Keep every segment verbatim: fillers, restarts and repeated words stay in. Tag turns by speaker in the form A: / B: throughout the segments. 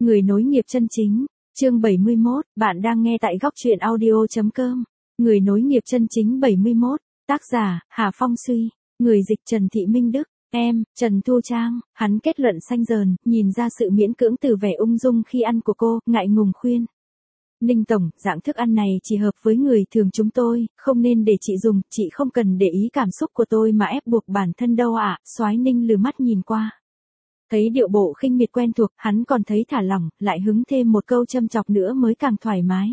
A: Người nối nghiệp chân chính, chương bảy mươi mốt, bạn đang nghe tại góc truyện audio.com. Người nối nghiệp chân chính bảy mươi mốt, tác giả, Hà Phong Suy, người dịch Trần Thị Minh Đức, em, Trần Thu Trang, hắn kết luận xanh dờn, nhìn ra sự miễn cưỡng từ vẻ ung dung khi ăn của cô, ngại ngùng khuyên. Ninh Tổng, dạng thức ăn này chỉ hợp với người thường chúng tôi, không nên để chị dùng, chị không cần để ý cảm xúc của tôi mà ép buộc bản thân đâu ạ. Soái Ninh lừ mắt nhìn qua. Thấy điệu bộ khinh miệt quen thuộc, hắn còn thấy thả lỏng, lại hứng thêm một câu châm chọc nữa mới càng thoải mái.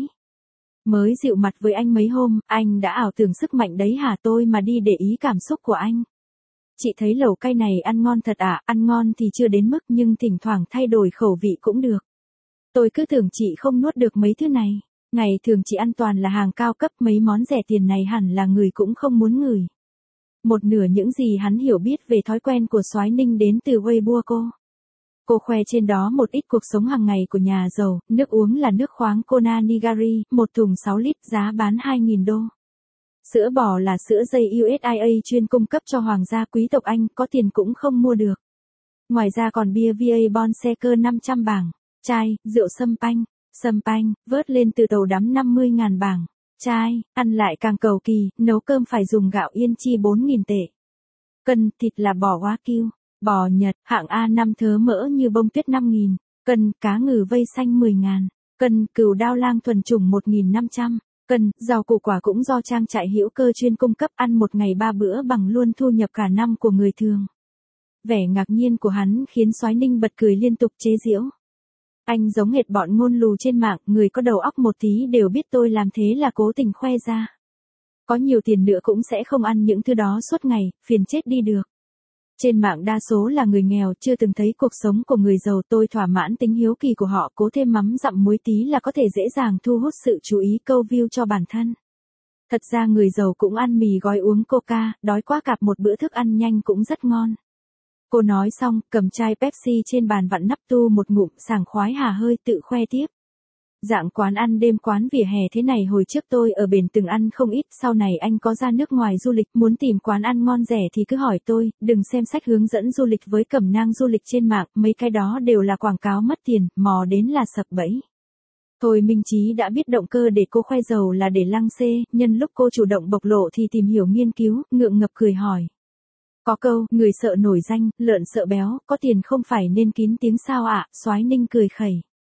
A: Mới dịu mặt với anh mấy hôm, anh đã ảo tưởng sức mạnh đấy hả, tôi mà đi để ý cảm xúc của anh. Chị thấy lẩu cay này ăn ngon thật ạ, ăn ngon thì chưa đến mức nhưng thỉnh thoảng thay đổi khẩu vị cũng được. Tôi cứ tưởng chị không nuốt được mấy thứ này. Ngày thường chị ăn toàn là hàng cao cấp, mấy món rẻ tiền này hẳn là người cũng không muốn ngửi. Một nửa những gì hắn hiểu biết về thói quen của Soái Ninh đến từ Weibo cô. Cô khoe trên đó một ít cuộc sống hàng ngày của nhà giàu, nước uống là nước khoáng Kona Nigari, một thùng sáu lít giá bán hai nghìn đô. Sữa bò là sữa dây u ét i a chuyên cung cấp cho hoàng gia quý tộc Anh, có tiền cũng không mua được. Ngoài ra còn bia vê a Bonseker năm trăm bảng, chai, rượu sâm panh, sâm panh, vớt lên từ tàu đắm năm mươi ngàn bảng. Chai, ăn lại càng cầu kỳ, nấu cơm phải dùng gạo yên chi bốn nghìn tệ. Cân, thịt là bò Wagyu, bò Nhật, hạng A năm thớ mỡ như bông tuyết năm nghìn. Cân, cá ngừ vây xanh mười ngàn. Cân, cừu đao lang thuần chủng một nghìn năm trăm. Cân, rau củ quả cũng do trang trại hữu cơ chuyên cung cấp, ăn một ngày ba bữa bằng luôn thu nhập cả năm của người thường. Vẻ ngạc nhiên của hắn khiến Soái Ninh bật cười liên tục chế giễu. Anh giống hệt bọn ngôn lù trên mạng, người có đầu óc một tí đều biết tôi làm thế là cố tình khoe ra. Có nhiều tiền nữa cũng sẽ không ăn những thứ đó suốt ngày, phiền chết đi được. Trên mạng đa số là người nghèo, chưa từng thấy cuộc sống của người giàu, tôi thỏa mãn tính hiếu kỳ của họ, cố thêm mắm dặm muối tí là có thể dễ dàng thu hút sự chú ý câu view cho bản thân. Thật ra người giàu cũng ăn mì gói uống coca, đói quá cạp một bữa thức ăn nhanh cũng rất ngon. Cô nói xong, cầm chai Pepsi trên bàn vặn nắp tu một ngụm, sảng khoái hà hơi tự khoe tiếp. Dạng quán ăn đêm quán vỉa hè thế này hồi trước tôi ở bển từng ăn không ít, sau này anh có ra nước ngoài du lịch, muốn tìm quán ăn ngon rẻ thì cứ hỏi tôi, đừng xem sách hướng dẫn du lịch với cẩm nang du lịch trên mạng, mấy cái đó đều là quảng cáo mất tiền, mò đến là sập bẫy. Thôi Minh Chí đã biết động cơ để cô khoe giàu là để lăng xê, nhân lúc cô chủ động bộc lộ thì tìm hiểu nghiên cứu, ngượng ngập cười hỏi. Có câu, người sợ nổi danh, lợn sợ béo, có tiền không phải nên kín tiếng sao ạ, Soái Ninh cười khẩy.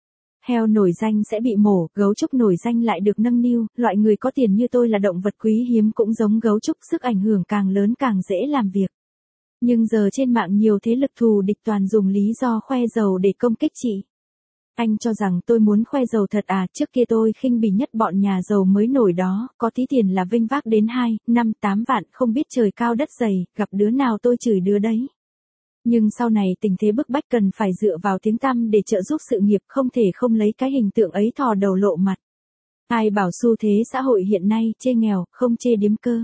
A: Heo nổi danh sẽ bị mổ, gấu trúc nổi danh lại được nâng niu, loại người có tiền như tôi là động vật quý hiếm cũng giống gấu trúc, sức ảnh hưởng càng lớn càng dễ làm việc. Nhưng giờ trên mạng nhiều thế lực thù địch toàn dùng lý do khoe giàu để công kích chị. Anh cho rằng tôi muốn khoe giàu thật à, trước kia tôi khinh bỉ nhất bọn nhà giàu mới nổi đó, có tí tiền là vênh vác đến hai, năm, tám vạn, không biết trời cao đất dày, gặp đứa nào tôi chửi đứa đấy. Nhưng sau này tình thế bức bách cần phải dựa vào tiếng tăm để trợ giúp sự nghiệp, không thể không lấy cái hình tượng ấy thò đầu lộ mặt. Ai bảo xu thế xã hội hiện nay, chê nghèo, không chê điếm cơ.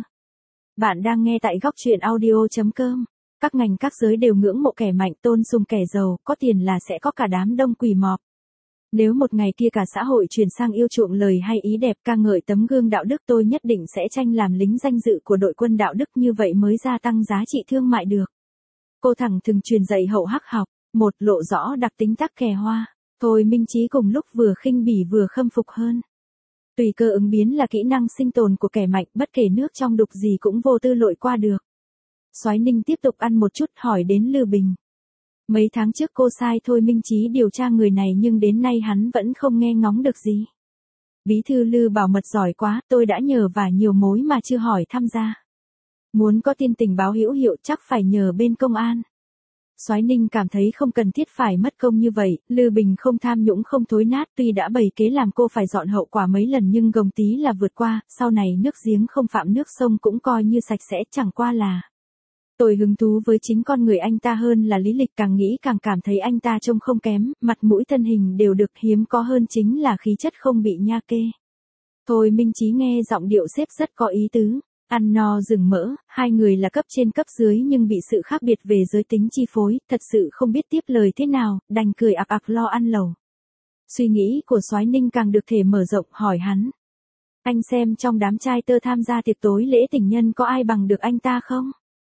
A: Bạn đang nghe tại góc truyện audio.com. Các ngành các giới đều ngưỡng mộ kẻ mạnh, tôn sùng kẻ giàu, có tiền là sẽ có cả đám đông quỳ mọp. Nếu một ngày kia cả xã hội chuyển sang yêu chuộng lời hay ý đẹp, ca ngợi tấm gương đạo đức, tôi nhất định sẽ tranh làm lính danh dự của đội quân đạo đức, như vậy mới gia tăng giá trị thương mại được. Cô thẳng thừng truyền dạy hậu hắc học, một lộ rõ đặc tính tắc kè hoa. Thôi Minh Chí cùng lúc vừa khinh bỉ vừa khâm phục hơn. Tùy cơ ứng biến là kỹ năng sinh tồn của kẻ mạnh, bất kể nước trong đục gì cũng vô tư lội qua được. Soái Ninh tiếp tục ăn một chút, hỏi đến Lư Bình. Mấy tháng trước cô sai Thôi Minh Chí điều tra người này nhưng đến nay hắn vẫn không nghe ngóng được gì. Bí thư Lư bảo mật giỏi quá, tôi đã nhờ vả nhiều mối mà chưa hỏi tham gia. Muốn có tin tình báo hữu hiệu chắc phải nhờ bên công an. Soái Ninh cảm thấy không cần thiết phải mất công như vậy, Lư Bình không tham nhũng không thối nát, tuy đã bày kế làm cô phải dọn hậu quả mấy lần nhưng gồng tí là vượt qua, sau này nước giếng không phạm nước sông cũng coi như sạch sẽ, chẳng qua là. Tôi hứng thú với chính con người anh ta hơn là lý lịch, càng nghĩ càng cảm thấy anh ta trông không kém, mặt mũi thân hình đều được, hiếm có hơn chính là khí chất không bị nha kê. Thôi Minh Chí nghe giọng điệu sếp rất có ý tứ. Ăn no rừng mỡ, hai người là cấp trên cấp dưới nhưng bị sự khác biệt về giới tính chi phối, thật sự không biết tiếp lời thế nào, đành cười ạc ạc lo ăn lẩu. Suy nghĩ của Soái Ninh càng được thể mở rộng, hỏi hắn. Anh xem trong đám trai tơ tham gia tiệc tối lễ tình nhân có ai bằng được anh ta không?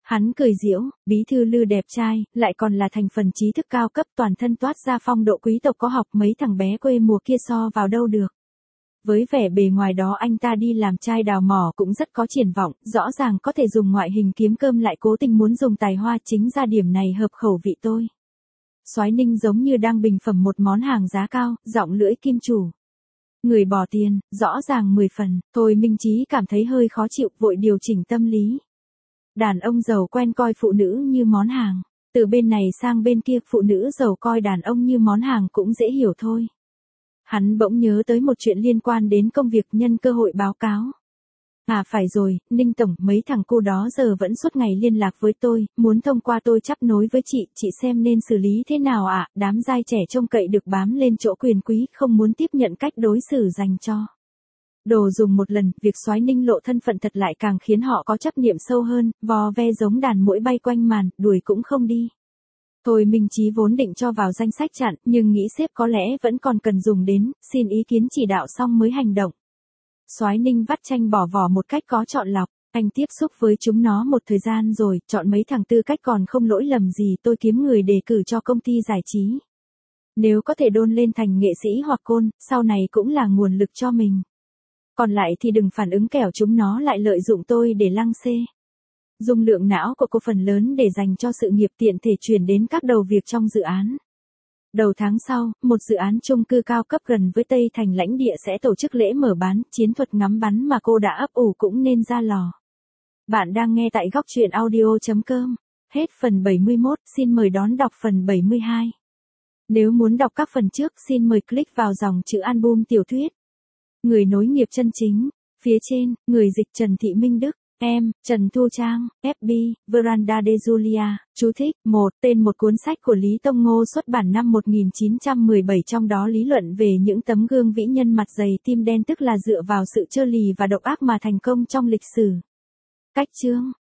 A: Hắn cười giễu, bí thư Lư đẹp trai, lại còn là thành phần trí thức cao cấp, toàn thân toát ra phong độ quý tộc có học, mấy thằng bé quê mùa kia so vào đâu được. Với vẻ bề ngoài đó anh ta đi làm trai đào mỏ cũng rất có triển vọng, rõ ràng có thể dùng ngoại hình kiếm cơm lại cố tình muốn dùng tài hoa, chính ra điểm này hợp khẩu vị tôi. Soái Ninh giống như đang bình phẩm một món hàng giá cao, giọng lưỡi kim chủ. Người bỏ tiền, rõ ràng mười phần, Thôi Minh Chí cảm thấy hơi khó chịu, vội điều chỉnh tâm lý. Đàn ông giàu quen coi phụ nữ như món hàng, từ bên này sang bên kia phụ nữ giàu coi đàn ông như món hàng cũng dễ hiểu thôi. Hắn bỗng nhớ tới một chuyện liên quan đến công việc, nhân cơ hội báo cáo. À phải rồi, Ninh Tổng, mấy thằng cô đó giờ vẫn suốt ngày liên lạc với tôi, muốn thông qua tôi chắp nối với chị, chị xem nên xử lý thế nào ạ, à? Đám giai trẻ trông cậy được bám lên chỗ quyền quý, không muốn tiếp nhận cách đối xử dành cho đồ dùng một lần, việc Soái Ninh lộ thân phận thật lại càng khiến họ có chấp niệm sâu hơn, vò ve giống đàn muỗi bay quanh màn, đuổi cũng không đi. Thôi Minh Chí vốn định cho vào danh sách chặn, nhưng nghĩ sếp có lẽ vẫn còn cần dùng đến, xin ý kiến chỉ đạo xong mới hành động. Soái Ninh vắt chanh bỏ vỏ một cách có chọn lọc, anh tiếp xúc với chúng nó một thời gian rồi, chọn mấy thằng tư cách còn không lỗi lầm gì, tôi kiếm người đề cử cho công ty giải trí. Nếu có thể đôn lên thành nghệ sĩ hoặc côn, sau này cũng là nguồn lực cho mình. Còn lại thì đừng phản ứng kẻo chúng nó lại lợi dụng tôi để lăng xê. Dung lượng não của cô phần lớn để dành cho sự nghiệp, tiện thể chuyển đến các đầu việc trong dự án. Đầu tháng sau, một dự án chung cư cao cấp gần với Tây Thành lãnh địa sẽ tổ chức lễ mở bán, chiến thuật ngắm bắn mà cô đã ấp ủ cũng nên ra lò. Bạn đang nghe tại góc truyện audio chấm com. Hết phần bảy mươi mốt, xin mời đón đọc phần bảy mươi hai. Nếu muốn đọc các phần trước, xin mời click vào dòng chữ album tiểu thuyết. Người nối nghiệp chân chính. Phía trên, người dịch Trần Thị Minh Đức. Em, Trần Thu Trang, ép bê, Veranda de Julia, chú thích, một, tên một cuốn sách của Lý Tông Ngô xuất bản năm một nghìn chín trăm mười bảy, trong đó lý luận về những tấm gương vĩ nhân mặt dày tim đen, tức là dựa vào sự trơ lì và độc ác mà thành công trong lịch sử. Cách chương,